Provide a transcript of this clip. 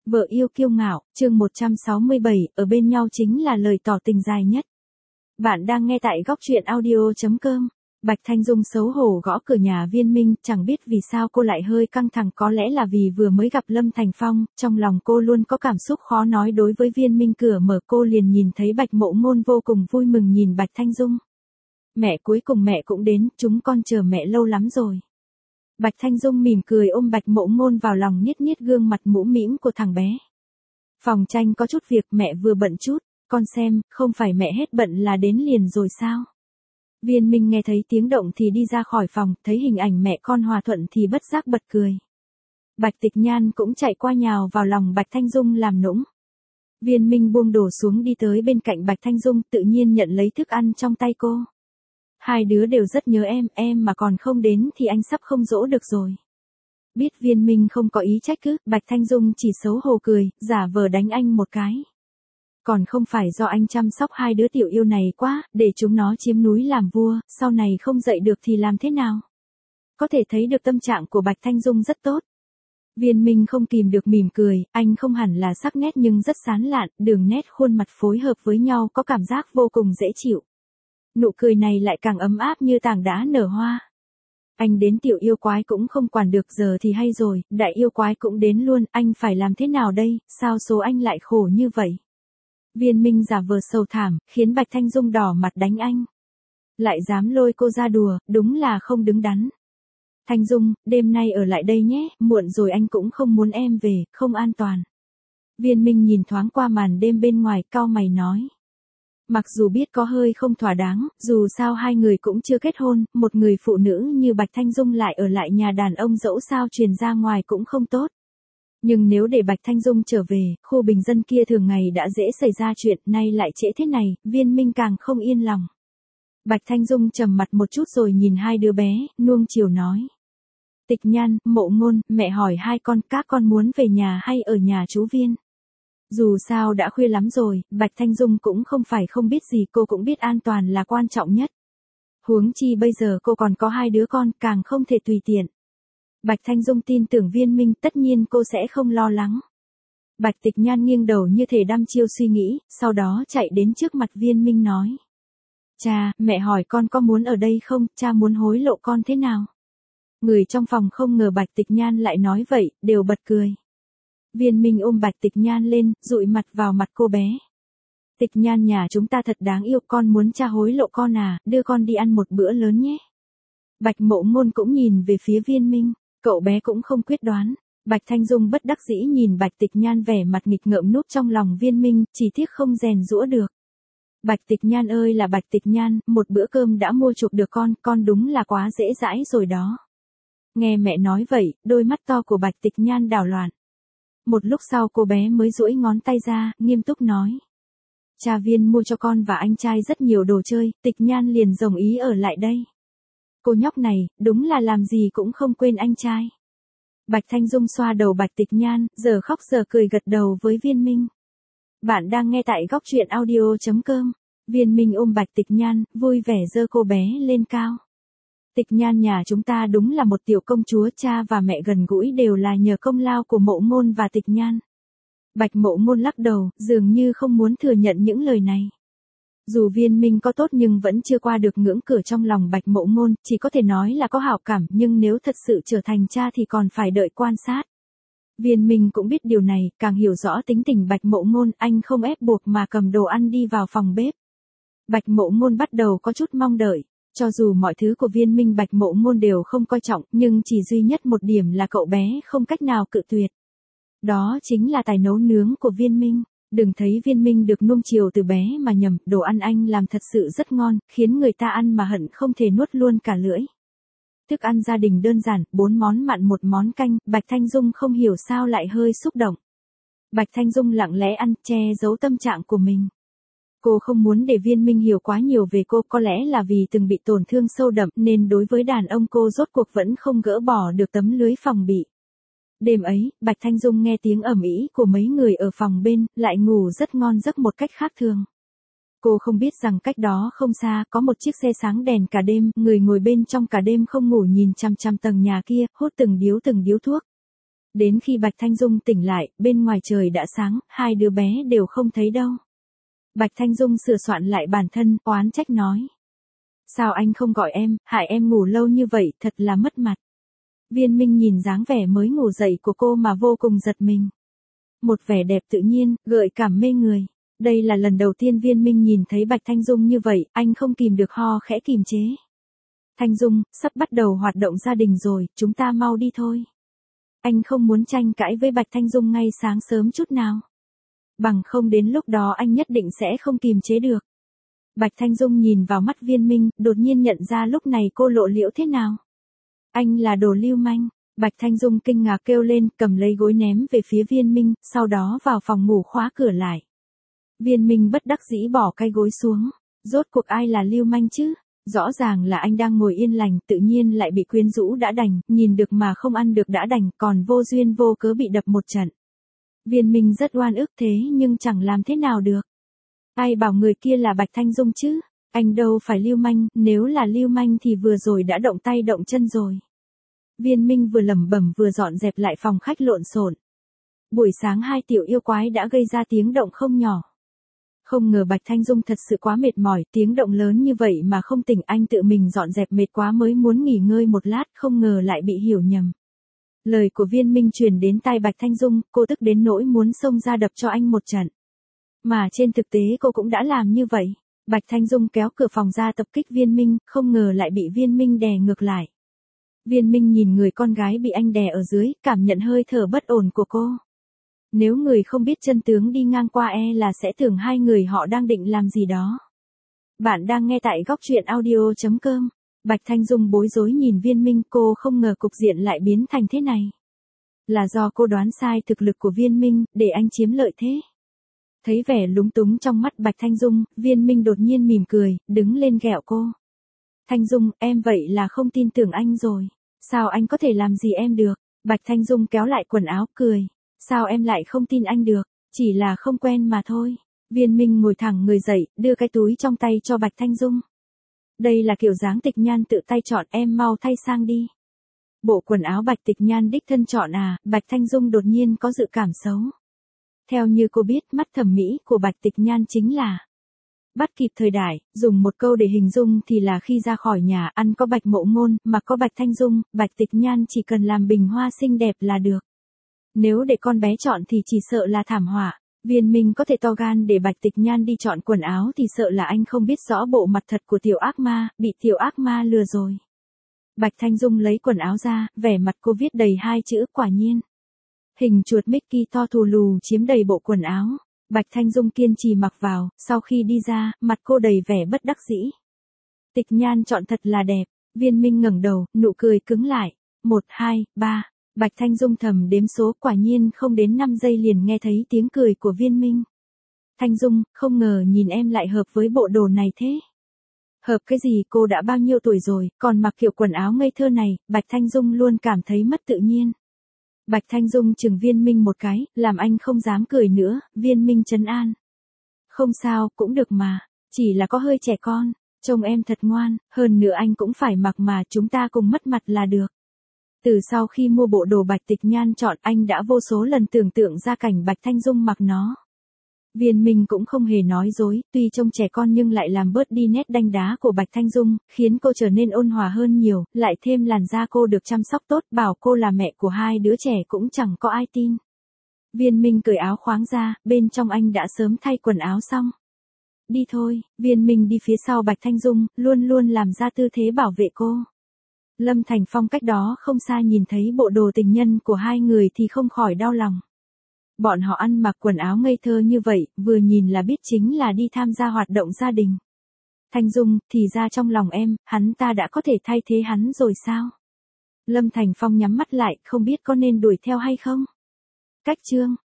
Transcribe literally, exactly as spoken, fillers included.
Vợ yêu kiêu ngạo, chương một trăm sáu mươi bảy, ở bên nhau chính là lời tỏ tình dài nhất. Bạn đang nghe tại góc truyện audio.com. Bạch Thanh Dung xấu hổ gõ cửa nhà Viên Minh, chẳng biết vì sao cô lại hơi căng thẳng, có lẽ là vì vừa mới gặp Lâm Thành Phong, trong lòng cô luôn có cảm xúc khó nói đối với Viên Minh. Cửa mở cô liền nhìn thấy Bạch Mộ Ngôn vô cùng vui mừng nhìn Bạch Thanh Dung. Mẹ, cuối cùng mẹ cũng đến, chúng con chờ mẹ lâu lắm rồi. Bạch Thanh Dung mỉm cười ôm Bạch Mộ Ngôn vào lòng, niết niết gương mặt mũm mĩm của thằng bé. Phòng tranh có chút việc, mẹ vừa bận chút, con xem, không phải mẹ hết bận là đến liền rồi sao? Viên Minh nghe thấy tiếng động thì đi ra khỏi phòng, thấy hình ảnh mẹ con hòa thuận thì bất giác bật cười. Bạch Tịch Nhan cũng chạy qua nhào vào lòng Bạch Thanh Dung làm nũng. Viên Minh buông đồ xuống đi tới bên cạnh Bạch Thanh Dung, tự nhiên nhận lấy thức ăn trong tay cô. Hai đứa đều rất nhớ em, em mà còn không đến thì anh sắp không dỗ được rồi. Biết Viên Minh không có ý trách cứ, Bạch Thanh Dung chỉ xấu hổ cười, giả vờ đánh anh một cái. Còn không phải do anh chăm sóc hai đứa tiểu yêu này quá, để chúng nó chiếm núi làm vua, sau này không dậy được thì làm thế nào? Có thể thấy được tâm trạng của Bạch Thanh Dung rất tốt. Viên Minh không kìm được mỉm cười, anh không hẳn là sắc nét nhưng rất sán lạn, đường nét khuôn mặt phối hợp với nhau có cảm giác vô cùng dễ chịu. Nụ cười này lại càng ấm áp như tảng đá nở hoa. Anh đến tiểu yêu quái cũng không quản được, giờ thì hay rồi, đại yêu quái cũng đến luôn, anh phải làm thế nào đây, sao số anh lại khổ như vậy? Viên Minh giả vờ sầu thảm, khiến Bạch Thanh Dung đỏ mặt đánh anh. Lại dám lôi cô ra đùa, đúng là không đứng đắn. Thanh Dung, đêm nay ở lại đây nhé, muộn rồi anh cũng không muốn em về, không an toàn. Viên Minh nhìn thoáng qua màn đêm bên ngoài, cau mày nói. Mặc dù biết có hơi không thỏa đáng, dù sao hai người cũng chưa kết hôn, một người phụ nữ như Bạch Thanh Dung lại ở lại nhà đàn ông dẫu sao truyền ra ngoài cũng không tốt. Nhưng nếu để Bạch Thanh Dung trở về, khu bình dân kia thường ngày đã dễ xảy ra chuyện, nay lại trễ thế này, Viên Minh càng không yên lòng. Bạch Thanh Dung trầm mặt một chút rồi nhìn hai đứa bé, nuông chiều nói. Tịch Nhan, Mộ Ngôn, mẹ hỏi hai con, các con muốn về nhà hay ở nhà chú Viên? Dù sao đã khuya lắm rồi, Bạch Thanh Dung cũng không phải không biết gì, cô cũng biết an toàn là quan trọng nhất. Huống chi bây giờ cô còn có hai đứa con, càng không thể tùy tiện. Bạch Thanh Dung tin tưởng Viên Minh, tất nhiên cô sẽ không lo lắng. Bạch Tịch Nhan nghiêng đầu như thể đăm chiêu suy nghĩ, sau đó chạy đến trước mặt Viên Minh nói. Cha, mẹ hỏi con có muốn ở đây không, cha muốn hối lộ con thế nào? Người trong phòng không ngờ Bạch Tịch Nhan lại nói vậy, đều bật cười. Viên Minh ôm Bạch Tịch Nhan lên, dụi mặt vào mặt cô bé. Tịch Nhan nhà chúng ta thật đáng yêu, con muốn cha hối lộ con à, đưa con đi ăn một bữa lớn nhé. Bạch Mộ Ngôn cũng nhìn về phía Viên Minh, cậu bé cũng không quyết đoán. Bạch Thanh Dung bất đắc dĩ nhìn Bạch Tịch Nhan vẻ mặt nghịch ngợm núp trong lòng Viên Minh, chỉ tiếc không rèn giũa được. Bạch Tịch Nhan ơi là Bạch Tịch Nhan, một bữa cơm đã mua chuộc được con, con đúng là quá dễ dãi rồi đó. Nghe mẹ nói vậy, đôi mắt to của Bạch Tịch Nhan đảo loạn. Một lúc sau cô bé mới duỗi ngón tay ra, nghiêm túc nói. Cha Viên mua cho con và anh trai rất nhiều đồ chơi, Tịch Nhan liền đồng ý ở lại đây. Cô nhóc này, đúng là làm gì cũng không quên anh trai. Bạch Thanh Dung xoa đầu Bạch Tịch Nhan, giờ khóc giờ cười gật đầu với Viên Minh. Bạn đang nghe tại góc truyện audio.com. Viên Minh ôm Bạch Tịch Nhan, vui vẻ giơ cô bé lên cao. Tịch Nhan nhà chúng ta đúng là một tiểu công chúa, cha và mẹ gần gũi đều là nhờ công lao của Mộ Ngôn và Tịch Nhan. Bạch Mộ Ngôn lắc đầu, dường như không muốn thừa nhận những lời này. Dù Viên Minh có tốt nhưng vẫn chưa qua được ngưỡng cửa trong lòng Bạch Mộ Ngôn, chỉ có thể nói là có hảo cảm, nhưng nếu thật sự trở thành cha thì còn phải đợi quan sát. Viên Minh cũng biết điều này, càng hiểu rõ tính tình Bạch Mộ Ngôn, anh không ép buộc mà cầm đồ ăn đi vào phòng bếp. Bạch Mộ Ngôn bắt đầu có chút mong đợi. Cho dù mọi thứ của Viên Minh Bạch Mộ Ngôn đều không coi trọng, nhưng chỉ duy nhất một điểm là cậu bé không cách nào cự tuyệt. Đó chính là tài nấu nướng của Viên Minh. Đừng thấy Viên Minh được nuông chiều từ bé mà nhầm, đồ ăn anh làm thật sự rất ngon, khiến người ta ăn mà hận không thể nuốt luôn cả lưỡi. Thức ăn gia đình đơn giản, bốn món mặn một món canh, Bạch Thanh Dung không hiểu sao lại hơi xúc động. Bạch Thanh Dung lặng lẽ ăn, che giấu tâm trạng của mình. Cô không muốn để Viên Minh hiểu quá nhiều về cô, có lẽ là vì từng bị tổn thương sâu đậm nên đối với đàn ông cô rốt cuộc vẫn không gỡ bỏ được tấm lưới phòng bị. Đêm ấy, Bạch Thanh Dung nghe tiếng ầm ĩ của mấy người ở phòng bên, lại ngủ rất ngon giấc một cách khác thường. Cô không biết rằng cách đó không xa có một chiếc xe sáng đèn cả đêm, người ngồi bên trong cả đêm không ngủ nhìn chằm chằm tầng nhà kia, hút từng điếu từng điếu thuốc. Đến khi Bạch Thanh Dung tỉnh lại, bên ngoài trời đã sáng, hai đứa bé đều không thấy đâu. Bạch Thanh Dung sửa soạn lại bản thân, oán trách nói. Sao anh không gọi em, hại em ngủ lâu như vậy, thật là mất mặt. Viên Minh nhìn dáng vẻ mới ngủ dậy của cô mà vô cùng giật mình. Một vẻ đẹp tự nhiên, gợi cảm mê người. Đây là lần đầu tiên Viên Minh nhìn thấy Bạch Thanh Dung như vậy, anh không kìm được ho khẽ kìm chế. Thanh Dung, sắp bắt đầu hoạt động gia đình rồi, chúng ta mau đi thôi. Anh không muốn tranh cãi với Bạch Thanh Dung ngay sáng sớm chút nào. Bằng không đến lúc đó anh nhất định sẽ không kìm chế được. Bạch Thanh Dung nhìn vào mắt Viên Minh, đột nhiên nhận ra lúc này cô lộ liễu thế nào. Anh là đồ lưu manh. Bạch Thanh Dung kinh ngạc kêu lên, cầm lấy gối ném về phía Viên Minh, sau đó vào phòng ngủ khóa cửa lại. Viên Minh bất đắc dĩ bỏ cái gối xuống. Rốt cuộc ai là lưu manh chứ? Rõ ràng là anh đang ngồi yên lành, tự nhiên lại bị quyến rũ đã đành, nhìn được mà không ăn được đã đành, còn vô duyên vô cớ bị đập một trận. Viên Minh rất oan ức thế nhưng chẳng làm thế nào được. Ai bảo người kia là Bạch Thanh Dung chứ? Anh đâu phải lưu manh, nếu là lưu manh thì vừa rồi đã động tay động chân rồi. Viên Minh vừa lẩm bẩm vừa dọn dẹp lại phòng khách lộn xộn. Buổi sáng hai tiểu yêu quái đã gây ra tiếng động không nhỏ. Không ngờ Bạch Thanh Dung thật sự quá mệt mỏi, tiếng động lớn như vậy mà không tỉnh, anh tự mình dọn dẹp mệt quá mới muốn nghỉ ngơi một lát, không ngờ lại bị hiểu nhầm. Lời của Viên Minh truyền đến tai Bạch Thanh Dung, cô tức đến nỗi muốn xông ra đập cho anh một trận. Mà trên thực tế cô cũng đã làm như vậy. Bạch Thanh Dung kéo cửa phòng ra tập kích Viên Minh, không ngờ lại bị Viên Minh đè ngược lại. Viên Minh nhìn người con gái bị anh đè ở dưới, cảm nhận hơi thở bất ổn của cô. Nếu người không biết chân tướng đi ngang qua e là sẽ tưởng hai người họ đang định làm gì đó. Bạn đang nghe tại góc truyện audio chấm com. Bạch Thanh Dung bối rối nhìn Viên Minh, cô không ngờ cục diện lại biến thành thế này. Là do cô đoán sai thực lực của Viên Minh, để anh chiếm lợi thế. Thấy vẻ lúng túng trong mắt Bạch Thanh Dung, Viên Minh đột nhiên mỉm cười, đứng lên ghẹo cô. Thanh Dung, em vậy là không tin tưởng anh rồi. Sao anh có thể làm gì em được? Bạch Thanh Dung kéo lại quần áo, cười. Sao em lại không tin anh được? Chỉ là không quen mà thôi. Viên Minh ngồi thẳng người dậy, đưa cái túi trong tay cho Bạch Thanh Dung. Đây là kiểu dáng Tịch Nhan tự tay chọn, em mau thay sang đi. Bộ quần áo Bạch Tịch Nhan đích thân chọn à? Bạch Thanh Dung đột nhiên có dự cảm xấu. Theo như cô biết, mắt thẩm mỹ của Bạch Tịch Nhan chính là bắt kịp thời đại, dùng một câu để hình dung thì là khi ra khỏi nhà, ăn có Bạch Mộ Ngôn, mặc có Bạch Thanh Dung, Bạch Tịch Nhan chỉ cần làm bình hoa xinh đẹp là được. Nếu để con bé chọn thì chỉ sợ là thảm họa. Viên Minh có thể to gan để Bạch Tịch Nhan đi chọn quần áo thì sợ là anh không biết rõ bộ mặt thật của tiểu ác ma, bị tiểu ác ma lừa rồi. Bạch Thanh Dung lấy quần áo ra, vẻ mặt cô viết đầy hai chữ quả nhiên. Hình chuột Mickey to thù lù chiếm đầy bộ quần áo. Bạch Thanh Dung kiên trì mặc vào, sau khi đi ra, mặt cô đầy vẻ bất đắc dĩ. Tịch Nhan chọn thật là đẹp. Viên Minh ngẩng đầu, nụ cười cứng lại. Một, hai, ba. Bạch Thanh Dung thầm đếm số, quả nhiên không đến năm giây liền nghe thấy tiếng cười của Viên Minh. Thanh Dung, không ngờ nhìn em lại hợp với bộ đồ này thế. Hợp cái gì, cô đã bao nhiêu tuổi rồi, còn mặc kiểu quần áo ngây thơ này, Bạch Thanh Dung luôn cảm thấy mất tự nhiên. Bạch Thanh Dung chừng Viên Minh một cái, làm anh không dám cười nữa. Viên Minh trấn an. Không sao, cũng được mà, chỉ là có hơi trẻ con, trông em thật ngoan, hơn nữa anh cũng phải mặc mà, chúng ta cùng mất mặt là được. Từ sau khi mua bộ đồ Bạch Tịch Nhan chọn, anh đã vô số lần tưởng tượng ra cảnh Bạch Thanh Dung mặc nó. Viên Minh cũng không hề nói dối, tuy trông trẻ con nhưng lại làm bớt đi nét đanh đá của Bạch Thanh Dung, khiến cô trở nên ôn hòa hơn nhiều, lại thêm làn da cô được chăm sóc tốt, bảo cô là mẹ của hai đứa trẻ cũng chẳng có ai tin. Viên Minh cởi áo khoáng ra, bên trong anh đã sớm thay quần áo xong. Đi thôi, Viên Minh đi phía sau Bạch Thanh Dung, luôn luôn làm ra tư thế bảo vệ cô. Lâm Thành Phong cách đó không xa nhìn thấy bộ đồ tình nhân của hai người thì không khỏi đau lòng. Bọn họ ăn mặc quần áo ngây thơ như vậy, vừa nhìn là biết chính là đi tham gia hoạt động gia đình. Thanh Dung, thì ra trong lòng em, hắn ta đã có thể thay thế hắn rồi sao? Lâm Thành Phong nhắm mắt lại, không biết có nên đuổi theo hay không? Cách chương